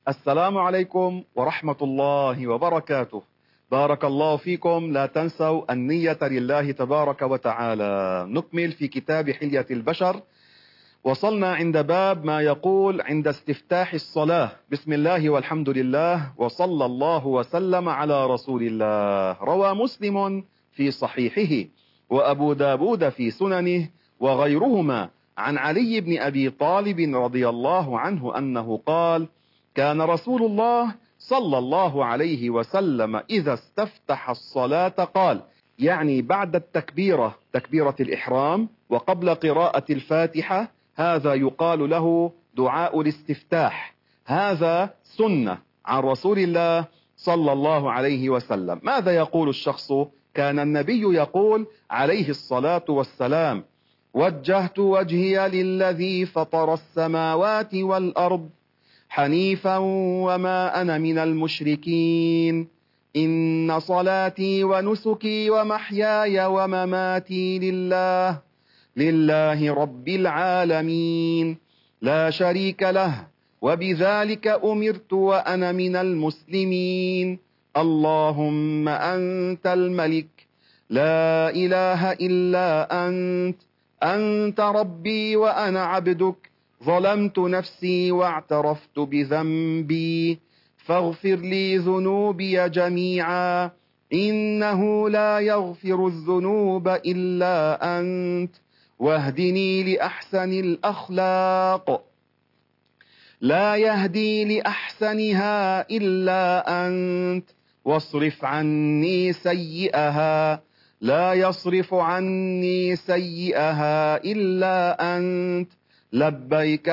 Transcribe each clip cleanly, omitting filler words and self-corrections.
السلام عليكم ورحمة الله وبركاته. بارك الله فيكم. لا تنسوا النية لله تبارك وتعالى. نكمل في كتاب حلية البشر. وصلنا عند باب ما يقول عند استفتاح الصلاة: بسم الله والحمد لله وصلى الله وسلم على رسول الله. روى مسلم في صحيحه وأبو داود في سننه وغيرهما عن علي بن أبي طالب رضي الله عنه أنه قال: كان رسول الله صلى الله عليه وسلم إذا استفتح الصلاة قال، يعني بعد التكبيرة، تكبيرة الإحرام، وقبل قراءة الفاتحة، هذا يقال له دعاء الاستفتاح. هذا سنة عن رسول الله صلى الله عليه وسلم. ماذا يقول الشخص؟ كان النبي يقول عليه الصلاة والسلام: وجهت وجهي للذي فطر السماوات والأرض حنيفا وما أنا من المشركين، إن صلاتي ونسكي ومحياي ومماتي لله رب العالمين لا شريك له وبذلك أمرت وأنا من المسلمين. اللهم أنت الملك لا إله إلا أنت ربي وأنا عبدك، ظلمت نفسي واعترفت بذنبي، فاغفر لي ذنوبي جميعا، إنه لا يغفر الذنوب إلا أنت، واهدني لأحسن الأخلاق لا يهدي لأحسنها إلا أنت، واصرف عني سيئها لا يصرف عني سيئها إلا أنت، لبيك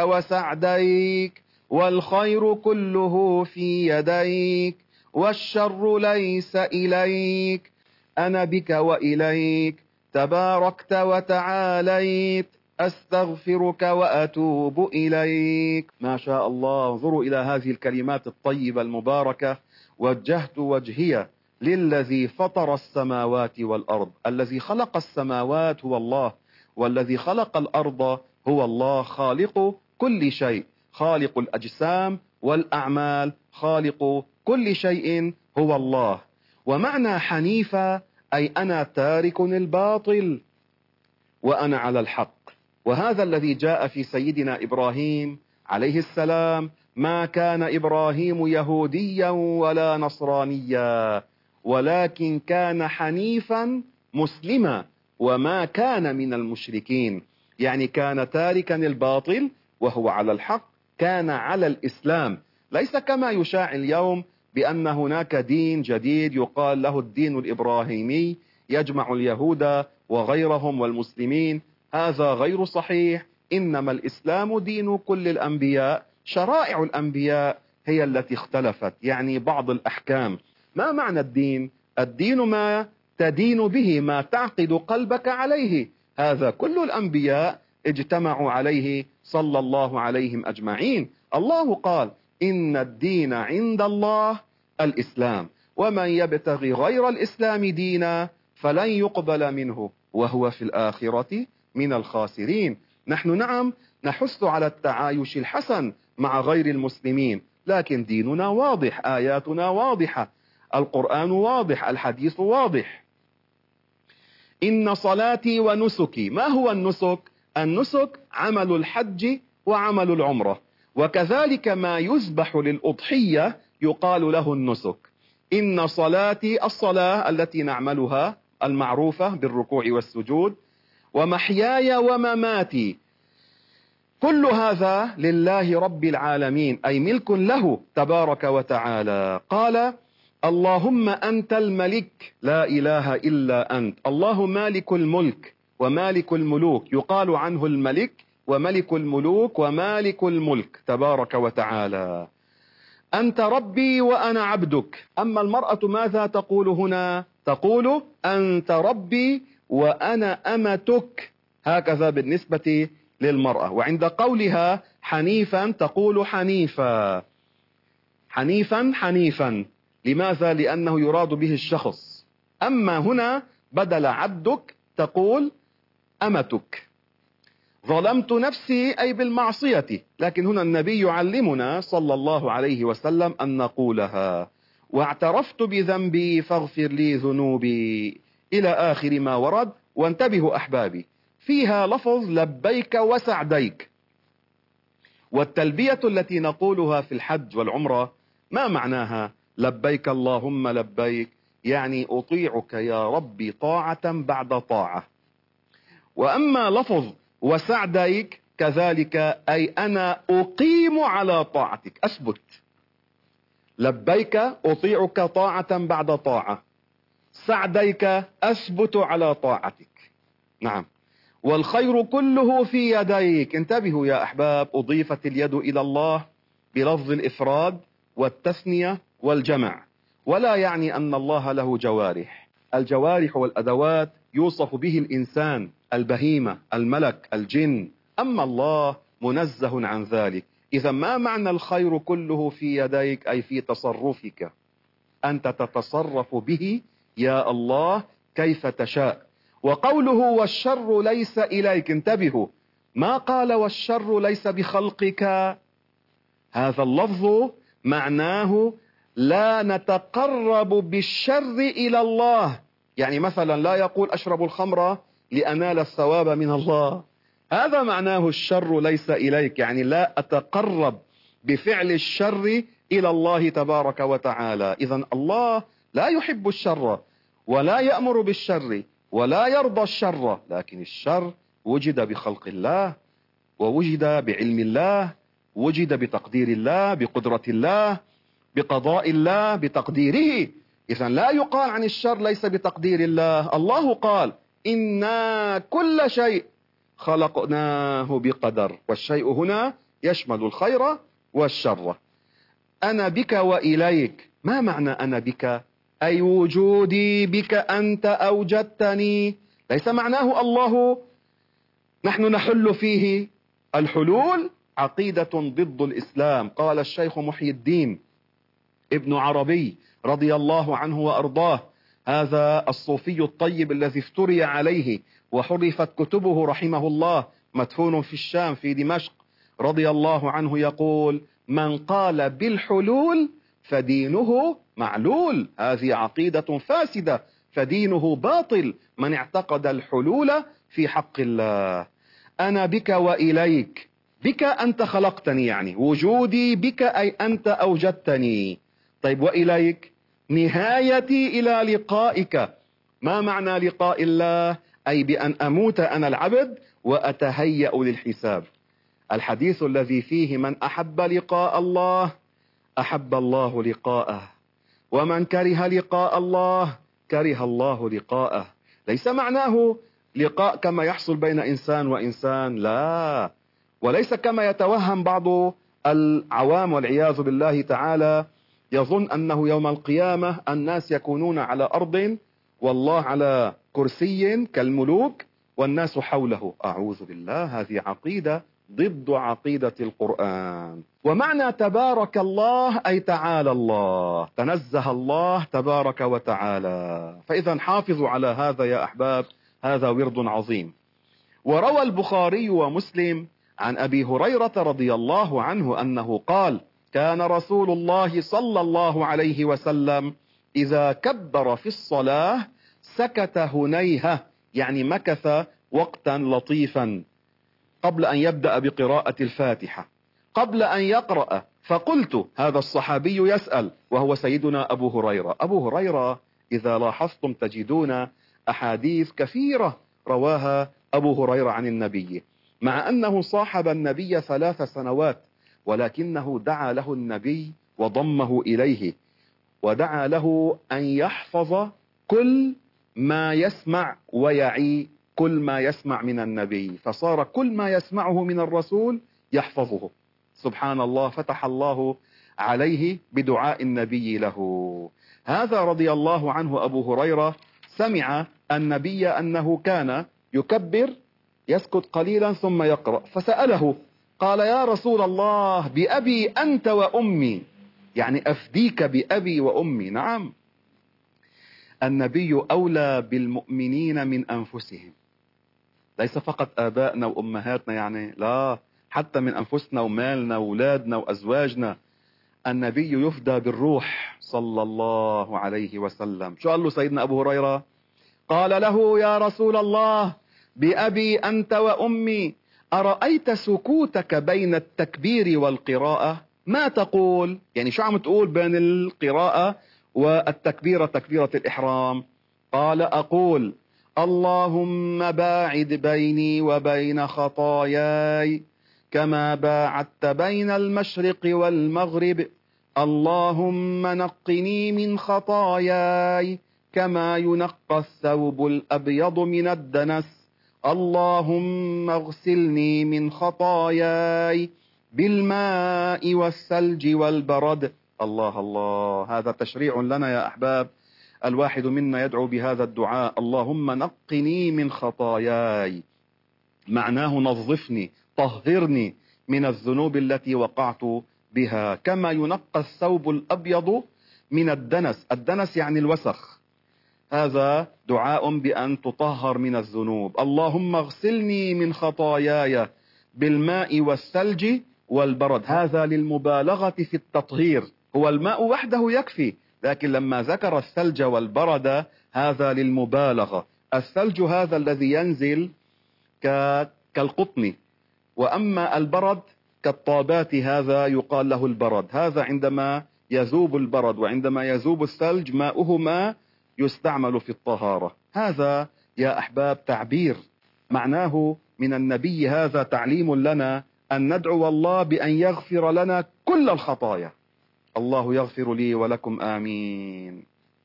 وسعديك والخير كله في يديك والشر ليس إليك، أنا بك وإليك تباركت وتعاليت، أستغفرك وأتوب إليك. ما شاء الله. انظروا إلى هذه الكلمات الطيبة المباركة: وجهت وجهي للذي فطر السماوات والأرض. الذي خلق السماوات هو الله، والذي خلق الأرض هو الله، خالق كل شيء، خالق الأجسام والأعمال، خالق كل شيء هو الله. ومعنى حنيفة أي أنا تارك الباطل وأنا على الحق. وهذا الذي جاء في سيدنا إبراهيم عليه السلام: ما كان إبراهيم يهوديا ولا نصرانيا ولكن كان حنيفا مسلما وما كان من المشركين. يعني كان تاركا الباطل وهو على الحق، كان على الإسلام، ليس كما يشاع اليوم بأن هناك دين جديد يقال له الدين الإبراهيمي يجمع اليهود وغيرهم والمسلمين. هذا غير صحيح. إنما الإسلام دين كل الأنبياء، شرائع الأنبياء هي التي اختلفت، يعني بعض الأحكام. ما معنى الدين؟ الدين ما تدين به، ما تعقد قلبك عليه. هذا كل الأنبياء اجتمعوا عليه صلى الله عليهم أجمعين. الله قال: إن الدين عند الله الإسلام، ومن يبتغي غير الإسلام دينا فلن يقبل منه وهو في الآخرة من الخاسرين. نحن نعم نحث على التعايش الحسن مع غير المسلمين، لكن ديننا واضح، آياتنا واضحة، القرآن واضح، الحديث واضح. إن صلاتي ونسكي. ما هو النسك؟ النسك عمل الحج وعمل العمرة، وكذلك ما يذبح للأضحية يقال له النسك. إن صلاتي الصلاة التي نعملها المعروفة بالركوع والسجود، ومحياي ومماتي، كل هذا لله رب العالمين، أي ملك له تبارك وتعالى. قال: اللهم أنت الملك لا إله إلا أنت. الله مالك الملك ومالك الملوك، يقال عنه الملك وملك الملوك ومالك الملك تبارك وتعالى. أنت ربي وأنا عبدك. أما المرأة ماذا تقول هنا؟ تقول: أنت ربي وأنا أمتك. هكذا بالنسبة للمرأة. وعند قولها حنيفا تقول حنيفا، حنيفا حنيفا. لماذا؟ لأنه يراد به الشخص. أما هنا بدل عبدك تقول أمتك. ظلمت نفسي أي بالمعصية، لكن هنا النبي يعلمنا صلى الله عليه وسلم أن نقولها. واعترفت بذنبي فاغفر لي ذنوبي إلى آخر ما ورد. وانتبهوا أحبابي، فيها لفظ لبيك وسعديك. والتلبية التي نقولها في الحج والعمرة ما معناها؟ لبيك اللهم لبيك، يعني أطيعك يا ربي طاعة بعد طاعة. وأما لفظ وسعديك كذلك، أي أنا أقيم على طاعتك، أثبت. لبيك أطيعك طاعة بعد طاعة، سعديك أثبت على طاعتك. نعم. والخير كله في يديك. انتبهوا يا أحباب، أضيفت اليد إلى الله بلفظ الإفراد والتثنية والجمع، ولا يعني أن الله له جوارح. الجوارح والأدوات يوصف به الإنسان، البهيمة، الملك، الجن، أما الله منزه عن ذلك. إذا ما معنى الخير كله في يديك؟ أي في تصرفك، أنت تتصرف به يا الله كيف تشاء. وقوله والشر ليس إليك، انتبهوا، ما قال والشر ليس بخلقك. هذا اللفظ معناه لا نتقرب بالشر إلى الله. يعني مثلا لا يقول أشرب الخمر لأنال الثواب من الله، هذا معناه الشر ليس إليك، يعني لا أتقرب بفعل الشر إلى الله تبارك وتعالى. إذن الله لا يحب الشر ولا يأمر بالشر ولا يرضى الشر، لكن الشر وجد بخلق الله، ووجد بعلم الله، وجد بتقدير الله، بقدرة الله، بقضاء الله، بتقديره. إذن لا يقال عن الشر ليس بتقدير الله. الله قال إنا كل شيء خلقناه بقدر، والشيء هنا يشمل الخير والشر. أنا بك وإليك، ما معنى أنا بك؟ أي وجودي بك، أنت أوجدتني. ليس معناه الله نحن نحل فيه. الحلول عقيدة ضد الإسلام. قال الشيخ محي الدين ابن عربي رضي الله عنه وأرضاه، هذا الصوفي الطيب الذي افتري عليه وحرفت كتبه رحمه الله، مدفون في الشام في دمشق، رضي الله عنه، يقول من قال بالحلول فدينه معلول. هذه عقيدة فاسدة، فدينه باطل من اعتقد الحلول في حق الله. أنا بك وإليك، بك أنت خلقتني، يعني وجودي بك أي أنت أوجدتني. طيب وإليك؟ نهايتي إلى لقائك. ما معنى لقاء الله؟ أي بأن أموت أنا العبد وأتهيأ للحساب. الحديث الذي فيه من أحب لقاء الله أحب الله لقاءه، ومن كره لقاء الله كره الله لقاءه. ليس معناه لقاء كما يحصل بين إنسان وإنسان، لا، وليس كما يتوهم بعض العوام والعياذ بالله تعالى، يظن أنه يوم القيامة الناس يكونون على أرض والله على كرسي كالملوك والناس حوله. أعوذ بالله، هذه عقيدة ضد عقيدة القرآن. ومعنى تبارك الله أي تعالى الله، تنزه الله تبارك وتعالى. فإذا حافظوا على هذا يا أحباب، هذا ورد عظيم. وروى البخاري ومسلم عن أبي هريرة رضي الله عنه أنه قال كان رسول الله صلى الله عليه وسلم إذا كبر في الصلاة سكت هنيهة، يعني مكث وقتا لطيفا قبل أن يبدأ بقراءة الفاتحة، قبل أن يقرأ. فقلت، هذا الصحابي يسأل وهو سيدنا أبو هريرة. أبو هريرة إذا لاحظتم تجدون أحاديث كثيرة رواها أبو هريرة عن النبي، مع أنه صاحب النبي 3 سنوات، ولكنه دعا له النبي وضمه إليه، ودعا له أن يحفظ كل ما يسمع ويعي كل ما يسمع من النبي، فصار كل ما يسمعه من الرسول يحفظه. سبحان الله، فتح الله عليه بدعاء النبي له. هذا رضي الله عنه أبو هريرة سمع النبي أنه كان يكبر يسكت قليلا ثم يقرأ، فسأله قال يا رسول الله بأبي أنت وأمي، يعني أفديك بأبي وأمي. نعم، النبي أولى بالمؤمنين من أنفسهم، ليس فقط آبائنا وأمهاتنا، يعني لا، حتى من أنفسنا ومالنا وأولادنا وأزواجنا. النبي يفدى بالروح صلى الله عليه وسلم. شو قال له سيدنا أبو هريرة؟ قال له: يا رسول الله، بأبي أنت وأمي، أرأيت سكوتك بين التكبير والقراءة؟ ما تقول؟ يعني شو عم تقول بين القراءة والتكبيرة، تكبيرة الإحرام؟ قال: أقول: اللهم باعد بيني وبين خطاياي كما باعدت بين المشرق والمغرب، اللهم نقني من خطاياي كما ينقى الثوب الأبيض من الدنس، اللهم اغسلني من خطاياي بالماء والثلج والبرد. الله الله، هذا تشريع لنا يا أحباب. الواحد منا يدعو بهذا الدعاء: اللهم نقني من خطاياي، معناه نظفني، طهرني من الذنوب التي وقعت بها، كما ينقى الثوب الأبيض من الدنس. الدنس يعني الوسخ. هذا دعاء بأن تطهر من الذنوب. اللهم اغسلني من خطاياي بالماء والثلج والبرد. هذا للمبالغة في التطهير. هو الماء وحده يكفي، لكن لما ذكر الثلج والبرد هذا للمبالغة. الثلج هذا الذي ينزل كالقطن، وأما البرد كالطابات، هذا يقال له البرد. هذا عندما يذوب البرد، وعندما يذوب الثلج ماؤهما يستعمل في الطهارة. هذا يا أحباب تعبير معناه من النبي، هذا تعليم لنا أن ندعو الله بأن يغفر لنا كل الخطايا. الله يغفر لي ولكم آمين.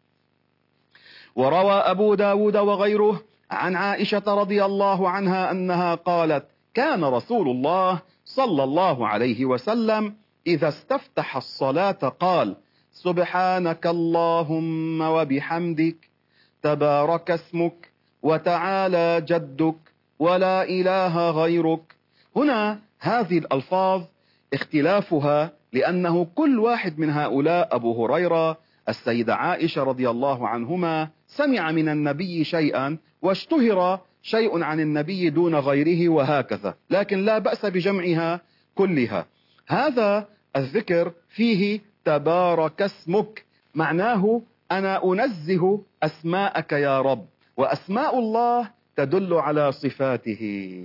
وروى أبو داود وغيره عن عائشة رضي الله عنها أنها قالت: كان رسول الله صلى الله عليه وسلم إذا استفتح الصلاة قال: سبحانك اللهم وبحمدك، تبارك اسمك، وتعالى جدك، ولا إله غيرك. هنا هذه الألفاظ اختلافها لأنه كل واحد من هؤلاء، أبو هريرة، السيدة عائشة رضي الله عنهما، سمع من النبي شيئا واشتهر شيء عن النبي دون غيره، وهكذا، لكن لا بأس بجمعها كلها. هذا الذكر فيه تبارك اسمك، معناه أنا أنزه أسماءك يا رب، وأسماء الله تدل على صفاته،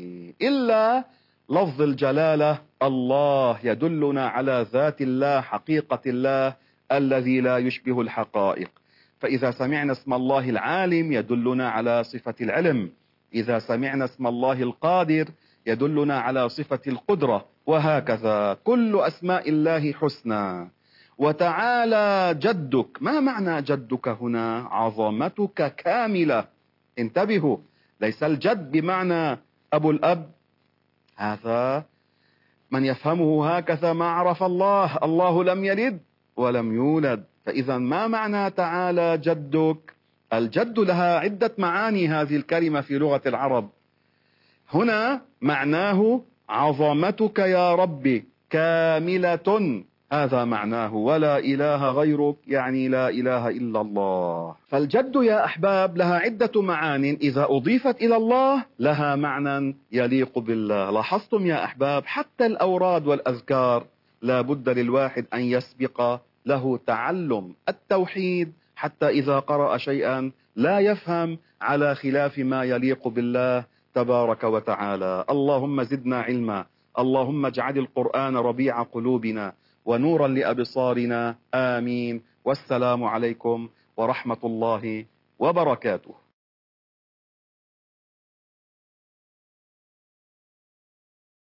إلا لفظ الجلالة الله يدلنا على ذات الله، حقيقة الله الذي لا يشبه الحقائق. فإذا سمعنا اسم الله العالم يدلنا على صفة العلم، إذا سمعنا اسم الله القادر يدلنا على صفة القدرة، وهكذا كل أسماء الله حسنى. وتعالى جدك، ما معنى جدك هنا؟ عظمتك كاملة. انتبهوا، ليس الجد بمعنى أبو الأب، هذا من يفهمه هكذا ما عرف الله. الله لم يلد ولم يولد. فإذا ما معنى تعالى جدك؟ الجد لها عدة معاني هذه الكلمة في لغة العرب. هنا معناه عظمتك يا ربي كاملة، هذا معناه، ولا إله غيرك، يعني لا إله إلا الله. فالجد يا أحباب لها عدة معان، إذا أضيفت إلى الله لها معنى يليق بالله. لاحظتم يا أحباب حتى الأوراد والأذكار لا بد للواحد أن يسبق له تعلم التوحيد، حتى إذا قرأ شيئا لا يفهم على خلاف ما يليق بالله تبارك وتعالى. اللهم زدنا علما، اللهم اجعل القرآن ربيع قلوبنا ونورا لأبصارنا، آمين. والسلام عليكم ورحمة الله وبركاته.